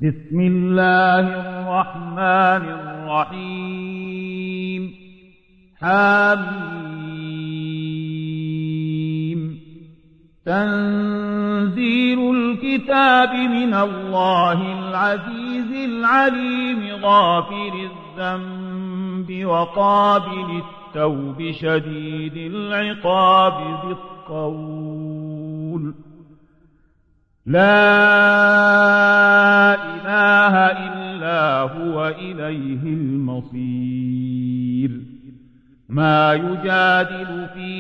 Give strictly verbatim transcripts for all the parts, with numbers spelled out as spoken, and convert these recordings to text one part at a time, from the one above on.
بسم الله الرحمن الرحيم حميم تنزيل الكتاب من الله العزيز العليم غافر الذنب وقابل التوب شديد العقاب ذي الطول لا إله إلا هو إليه المصير ما يجادل في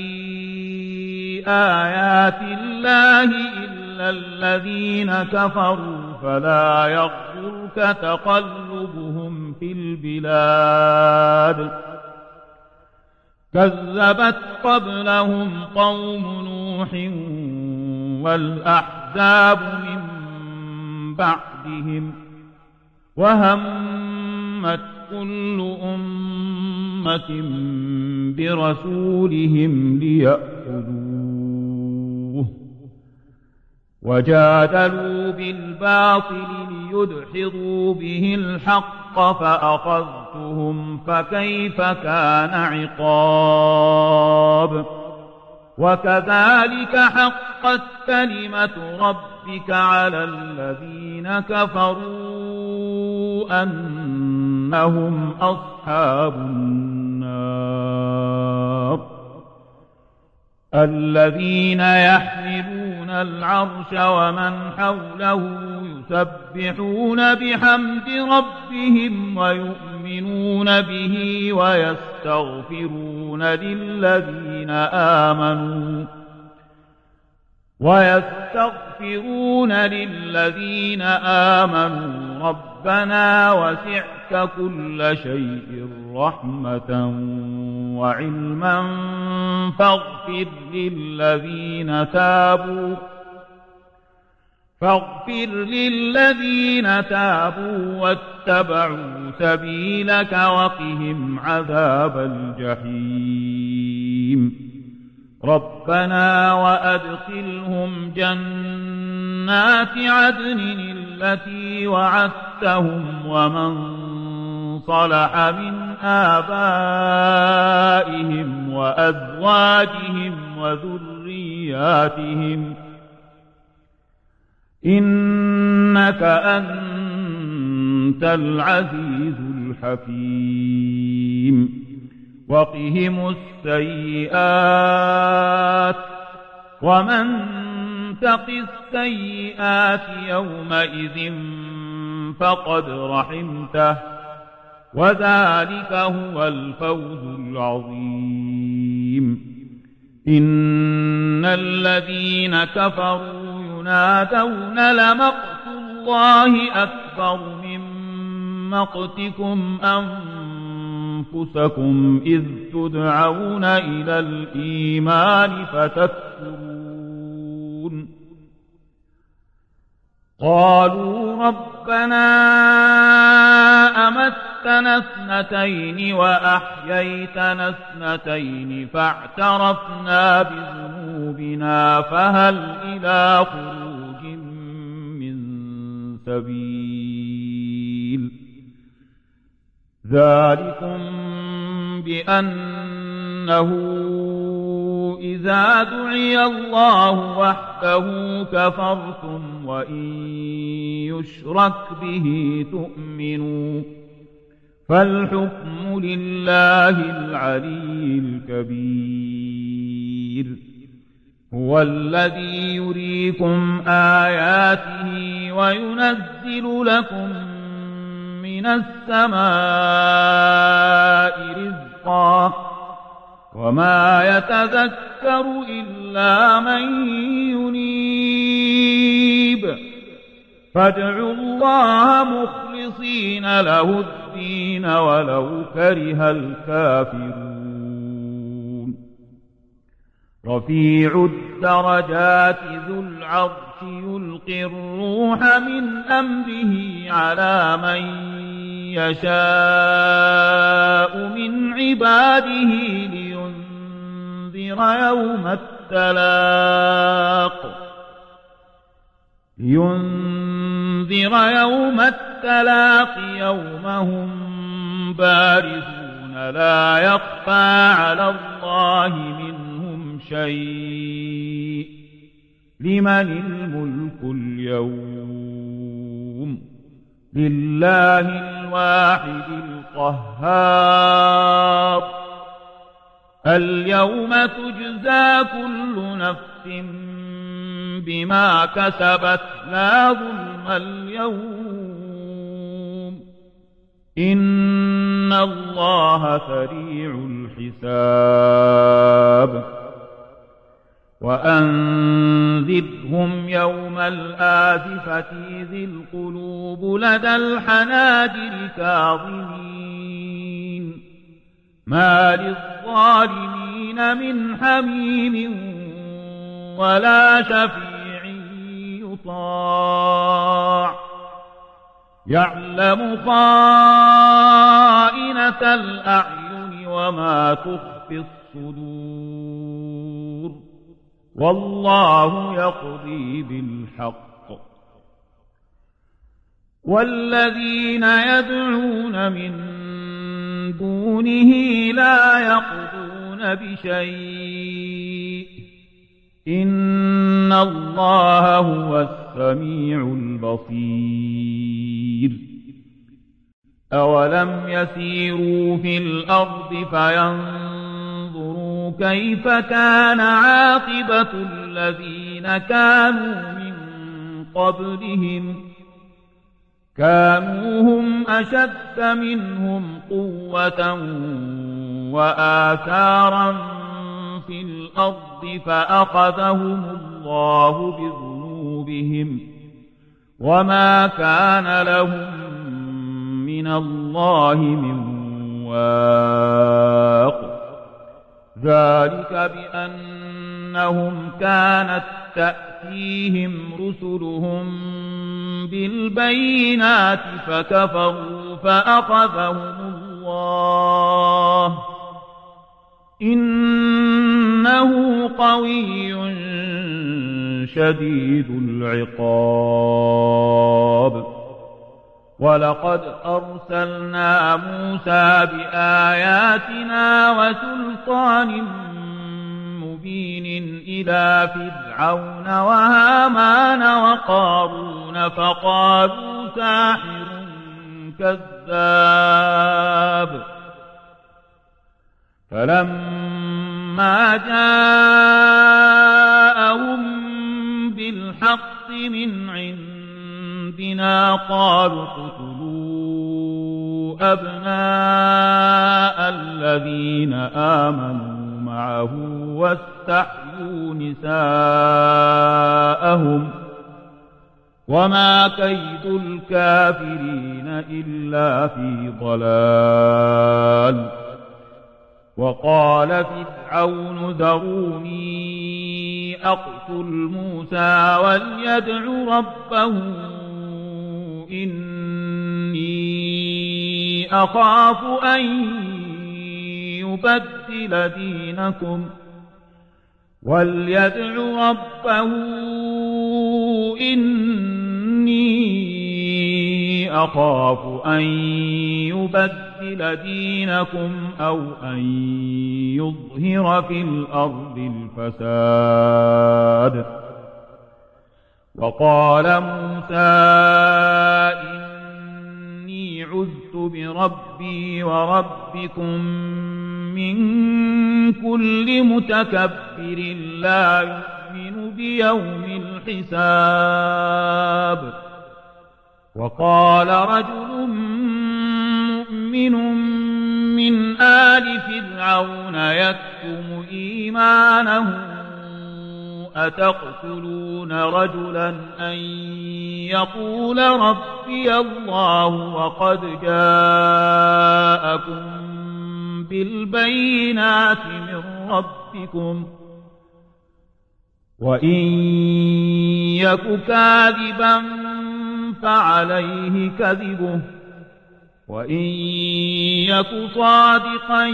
آيات الله إلا الذين كفروا فلا يغرك تقلبهم في البلاد كذبت قبلهم قوم نوح والأحزاب من بعدهم وهمت كل أمة برسولهم ليأخذوه وجادلوا بالباطل ليدحضوا به الحق فأخذتهم فكيف كان عقاب وكذلك حقت كلمة ربك على الذين كفروا أنهم أصحاب النار الذين يحملون العرش ومن حوله يسبحون بحمد ربهم ويؤمنون به ويستغفرون للذين آمنوا ويستغفرون للذين آمنوا ربنا وسعت كل شيء رحمة وعلما فاغفر للذين تابوا فاغفر للذين تابوا واتبعوا سبيلك وقهم عذاب الجحيم ربنا وأدخلهم جنات عدن التي وعدتهم ومن صلح من آبائهم وأزواجهم وذرياتهم إنك أنت العزيز الحكيم وقهم السيئات ومن تق السيئات يومئذ فقد رحمته وذلك هو الفوز العظيم إن الذين كفروا ينادون لمقت الله أكبر من مقتكم أنفسكم إذ تدعون إلى الإيمان فتكفرون قالوا ربنا أمتنا اثنتين وأحييتنا اثنتين فاعترفنا بذنوبنا فهل إلى خروج من سبيل ذلكم بأنه إذا دعي الله وحده كفرتم وإن يشرك به تؤمنوا فالحكم لله العلي الكبير هو الذي يريكم آياته وينزل لكم من السماء رزقا وما يتذكر إلا من ينيب فادعوا الله مخلصين له الدين ولو كره الكافرون رفيع الدرجات ذو العرش يلقي الروح من أمره على من يشاء من عباده لينذر يوم التلاق لينذر يوم التلاق يوم هم بارزون لا يخفى على الله منهم شيء لمن الملك اليوم لله الواحد القهار اليوم تجزى كل نفس بما كسبت لا ظلم اليوم إن الله سريع الحساب وأنذرهم يوم الآزفة إذ القلوب لدى الحناجر كاظمين ما للظالمين من حميم ولا شفيع يطاع يعلم خائنة الأعين وما تخفي الصدور والله يقضي بالحق والذين يدعون من دونه لا يقضون بشيء إن الله هو السميع البصير أولم يسيروا في الأرض فينظروا كيف كان عاقبة الذين كانوا من قبلهم كانوا هم أشد منهم قوة وآثارا في الأرض فأخذهم الله بذنوبهم وما كان لهم من الله من واق ذلك بأنهم كانت تأتيهم رسلهم بالبينات فكفروا فأخذهم الله إنه قوي شديد العقاب ولقد أرسلنا موسى بآياتنا وسلطان مبين إلى فرعون وهامان وقارون فقالوا ساحر كذاب فلما جاءهم بالحق من عندنا قالوا اقتلوا أبناء الذين آمنوا معه واستحيوا نساءهم وما كيد الكافرين إلا في ضلال وقال فرعون ذروني أقتل موسى وليدع ربه إني أخاف أن يبدل دينكم وليدع ربه إني أخاف أن يبدل دينكم أو أن يظهر في الأرض الفساد وقال موسى إني عذت بربي وربكم من كل متكبر لا يؤمن بيوم الحساب وقال رجل مؤمن من آل فرعون يكتم إيمانه أتقتلون رجلا أن يقول ربي الله وقد جاءكم بالبينات من ربكم وإن يك كاذبا فعليه كذبه وإن يك صادقا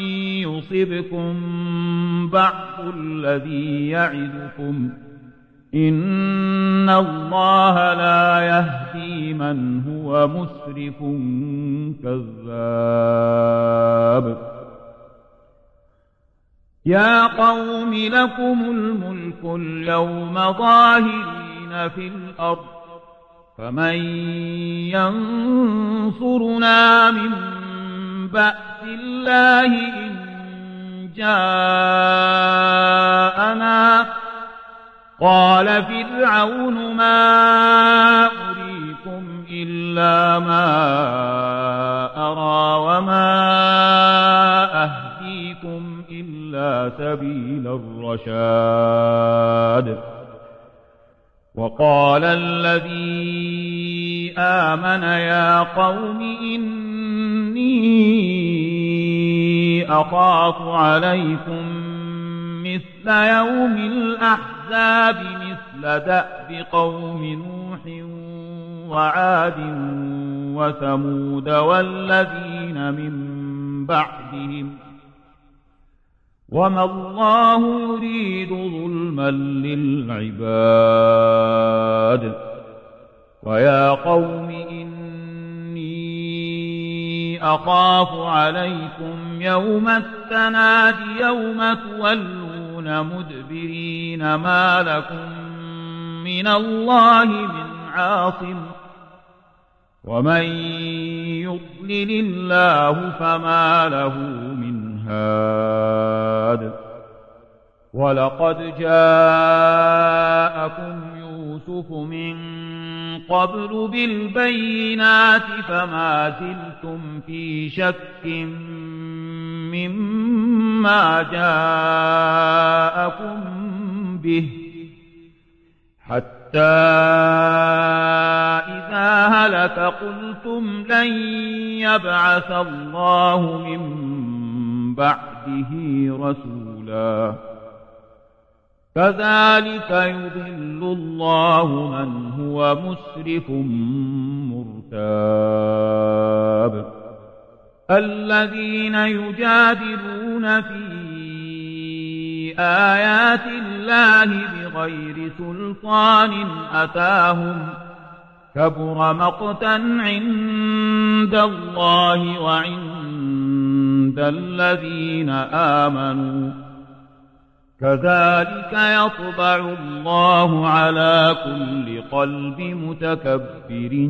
يصبكم بعض الذي يعدكم إن الله لا يهدي من هو مسرف كذاب يا قوم لكم الملك اليوم ظاهرين في الأرض فمن ينصرنا من بأس الله إن جاءنا قال فرعون ما أريكم إلا ما أرى وما أهديكم إلا سبيل الرشاد وقال الذي آمن يا قوم إني أخاف عليكم مثل يوم الأحزاب مثل دأب قوم نوح وعاد وثمود والذين من بعدهم وما الله يريد ظلما للعباد ويا قوم إني أخاف عليكم يوم التناد يوم تولون مدبرين ما لكم من الله من عاصم ومن يضلل الله فما له من هاد ولقد جاءكم يوسف من قبل بالبينات فما زلتم في شك مما جاءكم به حتى إذا هلك قلتم لن يبعث الله من بعده رسولا كذلك يضل الله من هو مسرف مرتاب الذين يجادلون في آيات الله بغير سلطان أتاهم كبر مقتا عند الله وعند الذين آمنوا كذلك يطبع الله على كل قلب متكبر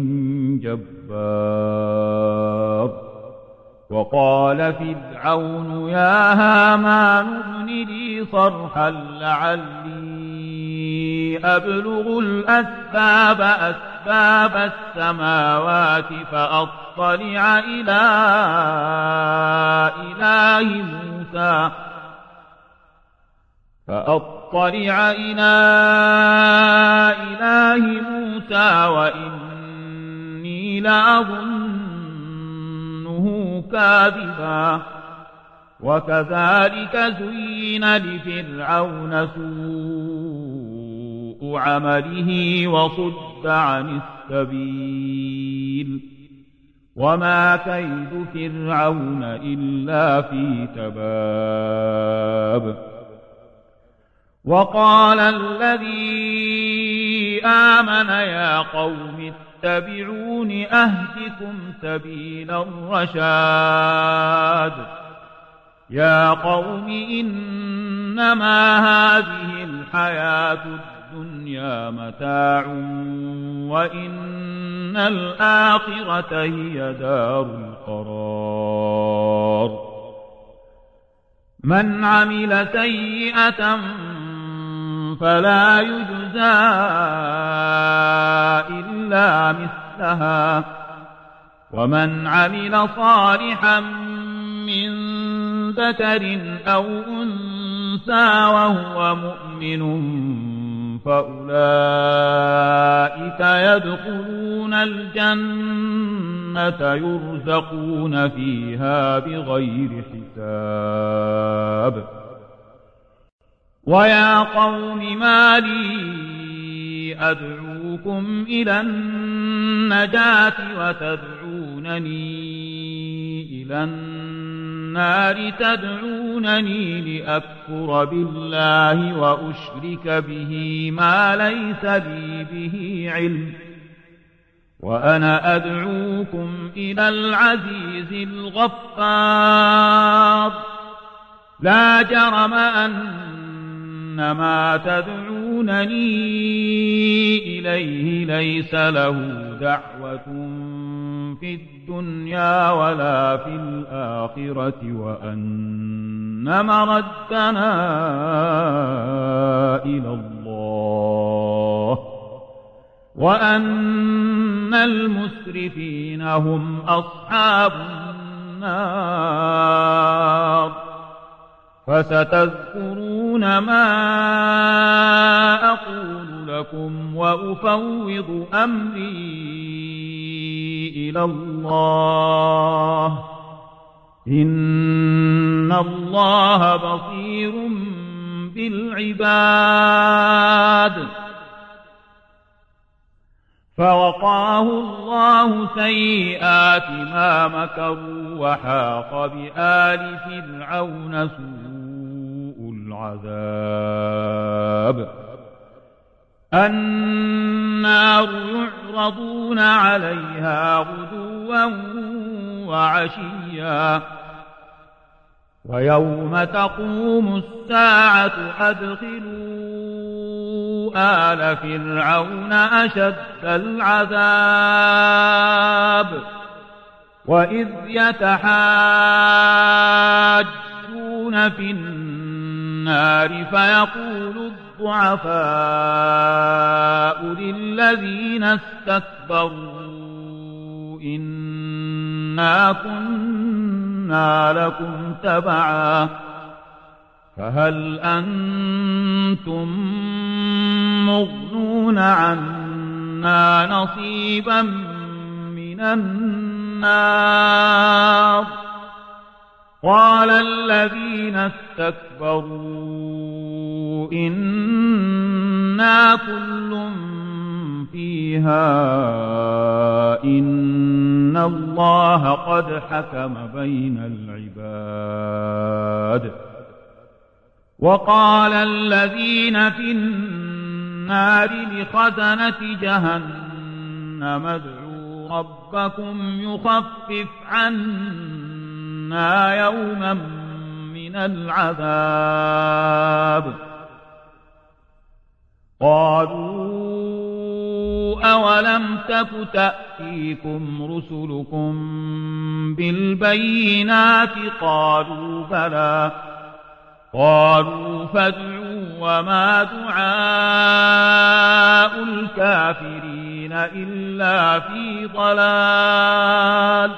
جبار وقال فرعون يا هامان ابن لي صرحا لعلي أبلغ الأسباب أسباب السماوات فأطلع إلى إله موسى فأطلع إلى إله موسى وإني لأظنه كاذبا وكذلك زين لفرعون سوء عمله وصد عن السبيل وما كيد فرعون إلا في تباب وقال الذي آمن يا قوم اتبعون أهدكم سبيل الرشاد يا قوم إنما هذه الحياة الدنيا متاع وإن الآخرة هي دار القرار من عمل سيئة فلا يجزى إلا مثلها ومن عمل صالحا من ذكر أو أنثى وهو مؤمن فأولئك يدخلون الجنة يرزقون فيها بغير حساب ويا قوم ما لي أدعوكم إلى النجاة وتدعونني إلى النار النار تدعونني لأكفر بالله وأشرك به ما ليس لي به علم وأنا أدعوكم إلى العزيز الغفار لا جرم أن ما تدعونني إليه ليس له دعوة في الدنيا ولا في الآخرة وأن مردنا إلى الله وأن المسرفين هم أصحاب النار فستذكرون ما أقول لكم وأفوض أمري إلى الله إن الله بصير بالعباد فوقاه الله سيئات ما مكروا وحاق بآل فرعون سوء العذاب النار يعرضون عليها غدوا وعشيا ويوم تقوم الساعة أدخلوا آل فرعون أشد العذاب وإذ يتحاجون في النار فيقول الضعفاء للذين استكبروا إنا كنا لكم تبعا فهل أنتم مغنون عنا نصيبا من النار قال الذين استكبروا إنا كل فيها إن الله قد حكم بين العباد وقال الذين في النار لخزنة جهنم ادعوا ربكم يخفف عنا يوما من العذاب قالوا أولم تك تأتيكم رسلكم بالبينات قالوا بلى قالوا فادعوا وما دعاء الكافرين إلا في ضلال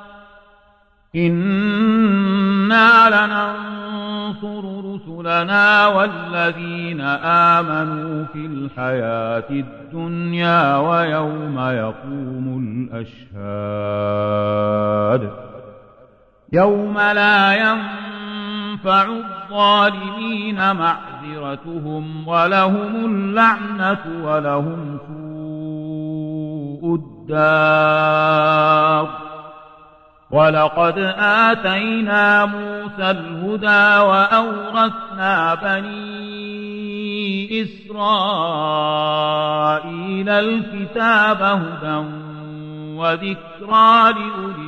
إنا لننصر رسلنا والذين آمنوا في الحياة الدنيا ويوم يقوم الأشهاد يوم لا ينفع الظالمين معذرتهم ولهم اللعنة ولهم سوء الدار ولقد آتينا موسى الهدى وأورثنا بني إسرائيل الكتاب هدى وذكرى لأولي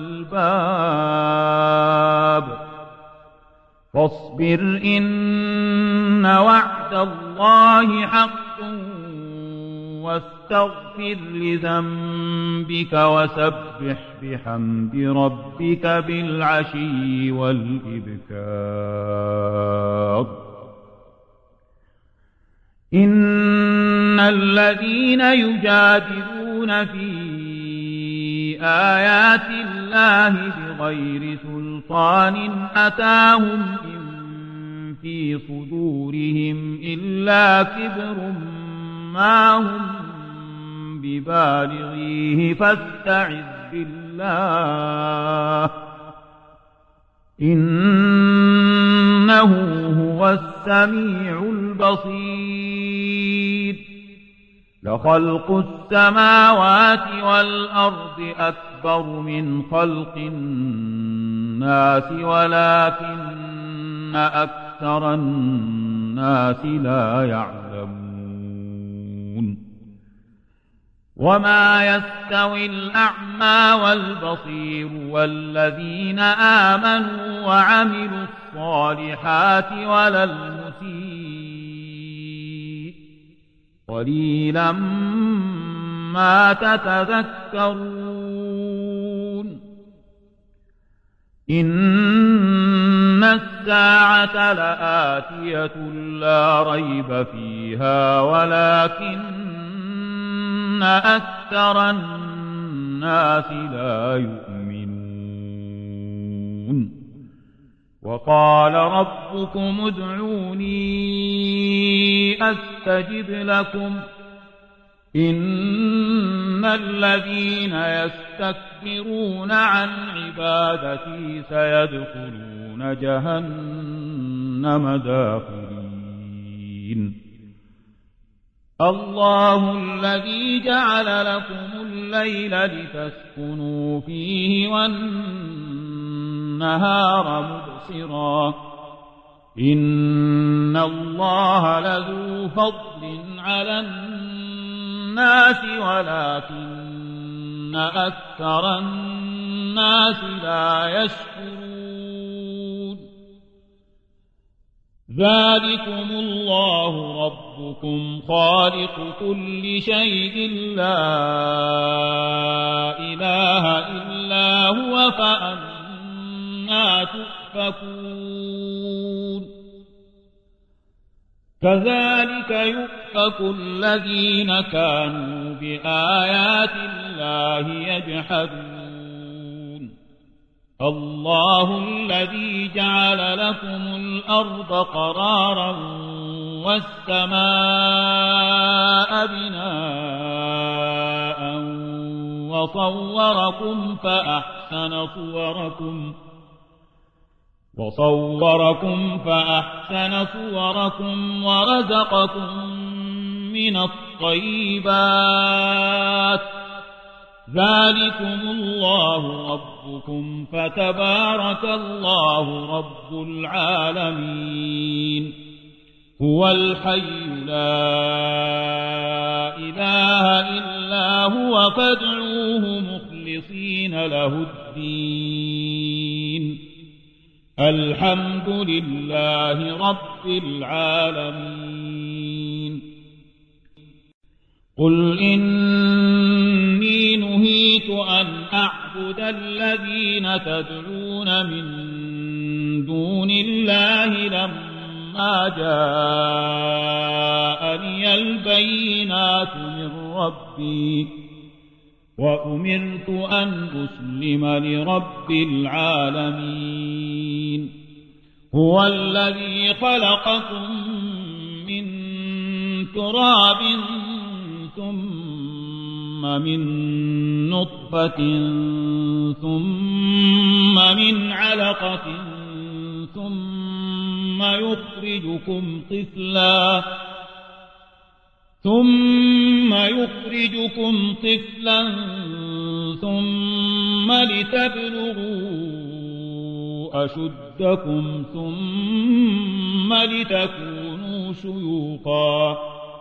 الألباب فاصبر إن وعد الله حق واستغفر لذنبك وسبح بحمد ربك بالعشي والإبكار إن الذين يجادلون في آيات الله بغير سلطان أتاهم إن في صدورهم إلا كبر ما هم ببالغيه فاستعذ بالله إنه هو السميع البصير لخلق السماوات والأرض أكبر من خلق الناس ولكن أكثر الناس لا يعلمون وما يستوي الأعمى والبصير والذين آمنوا وعملوا الصالحات ولا المسيء قليلا ما تتذكرون إن الساعة لآتية لا ريب فيها ولكن أكثر الناس لا يؤمنون وقال ربكم ادعوني أستجب لكم إن الذين يستكبرون عن عبادتي سيدخلون جهنم داخرين الله الذي جعل لكم الليل لتسكنوا فيه والنهار مبصرا إن الله لذو فضل على الناس ولكن أكثر الناس لا يشكرون ذلكم الله ربكم خالق كل شيء لا إله إلا هو فأنى تؤفكون كذلك يؤفك الذين كانوا بآيات الله يجحدون الله الذي جعل لكم الأرض قرارا والسماء بناء وصوركم فأحسن صوركم وصوركم فأحسن صوركم ورزقكم من الطيبات ذلكم الله ربكم فتبارك الله رب العالمين هو الحي لا إله إلا هو فادعوه مخلصين له الدين الحمد لله رب العالمين قل إني نهيت أن أعبد الذين تدعون من دون الله لما جاءني البينات من ربي وأمرت أن أسلم لرب العالمين هو الذي خلقكم من تراب ثم من نطفة ثم من علقة ثم يخرجكم طفلا ثم يخرجكم طفلا ثم لتبلغوا أشدكم ثم لتكونوا شيوخا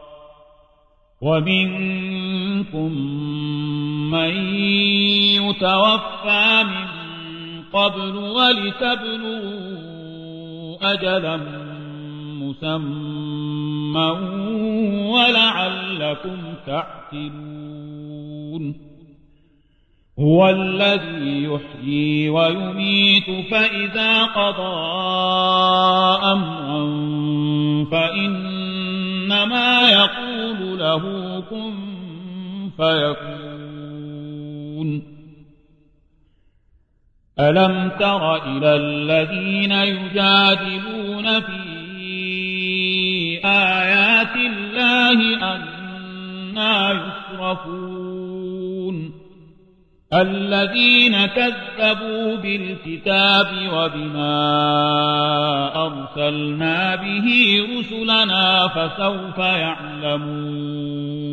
ومنكم من يتوفى من قبل ولتبلغوا أجلا مسمى ولعلكم تعقلون هو الذي يحيي ويميت فإذا قضى أمرا فإنما يقول له كن فيكون ألم تر إلى الذين يجادلون في آيات الله أنى يصرفون الذين كذبوا بالكتاب وبما أرسلنا به رسلنا فسوف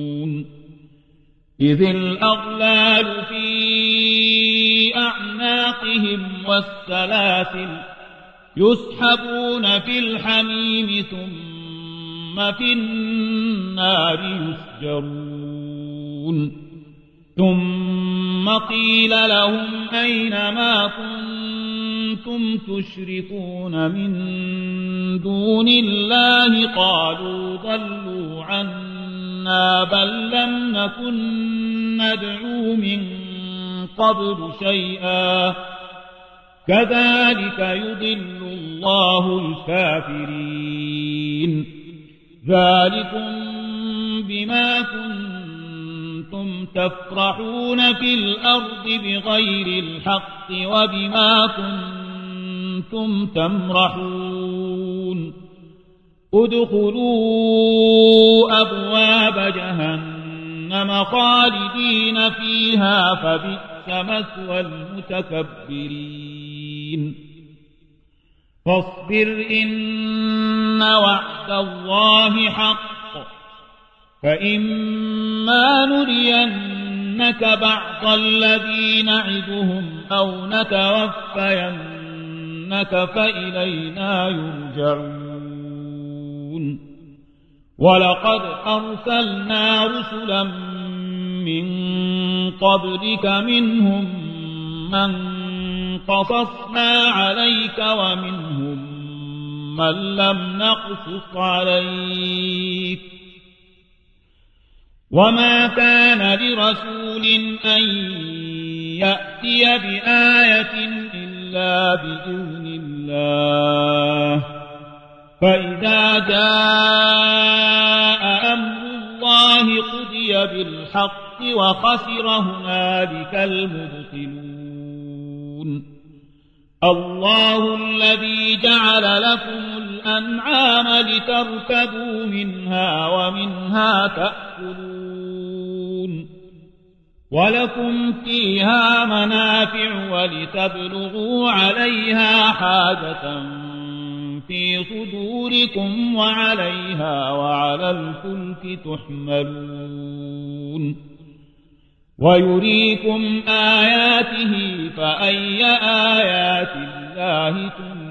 يعلمون إذ الأغلال في أعناقهم أعناقهم والسلاسل يسحبون في الحميم ثم في النار يسجرون ثم قيل لهم أين ما كنتم تشركون من دون الله قالوا ضلوا عنا بل لم نكن ندعو من قبل شيئا كذلك يضل الله الكافرين ذلكم بما كنتم تفرحون في الأرض بغير الحق وبما كنتم تمرحون ادخلوا أبواب جهنم خالدين فيها فبئس مثوى المتكبرين فاصبر إن وعد الله حق فإما نرينك بعض الذي نعدهم أو نتوفينك فإلينا يرجعون ولقد أرسلنا رسلا من قبلك منهم من قصصنا عليك ومنهم من لم نقصص عليك وما كان لرسول أن يأتي بآية إلا بإذن الله فإذا جاء أمر الله قضي بالحق وخسر هنالك المبطلون الله الذي جعل لكم الأنعام لتركبوا منها ومنها تأكلون ولكم فيها منافع ولتبلغوا عليها حاجة في صدوركم وعليها وعلى الفلك تحملون ويريكم آياته فأي آيات الله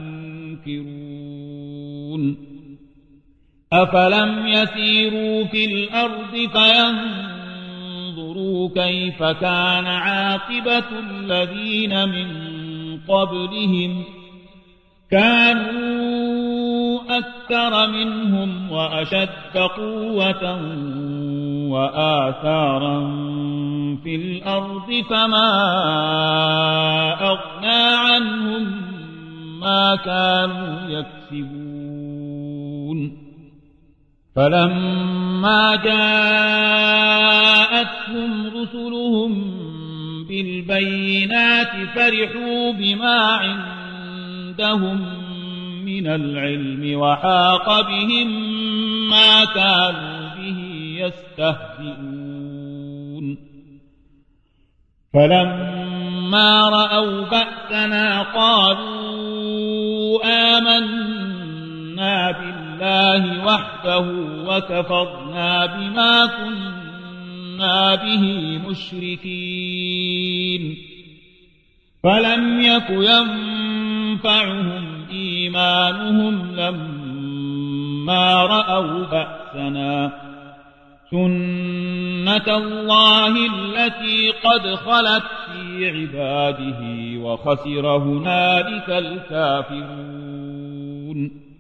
تنكرون أفلم يسيروا في الأرض فينظروا كيف كان عاقبة الذين من قبلهم كانوا أكثر منهم وأشد قوة وآثارا في الأرض فما أغنى عنهم ما كانوا يكسبون فلما جاءتهم رسلهم بالبينات فرحوا بما عندهم من العلم وحاق بهم ما كانوا به يستهزئون فلما رأوا بأسنا قالوا آمنا بالله وحده وكفرنا بما كنا به مشركين فلم يك ينفعهم إيمانهم لما رأوا بأسنا سنة الله التي قد خلت في عباده وخسر هنالك الكافرون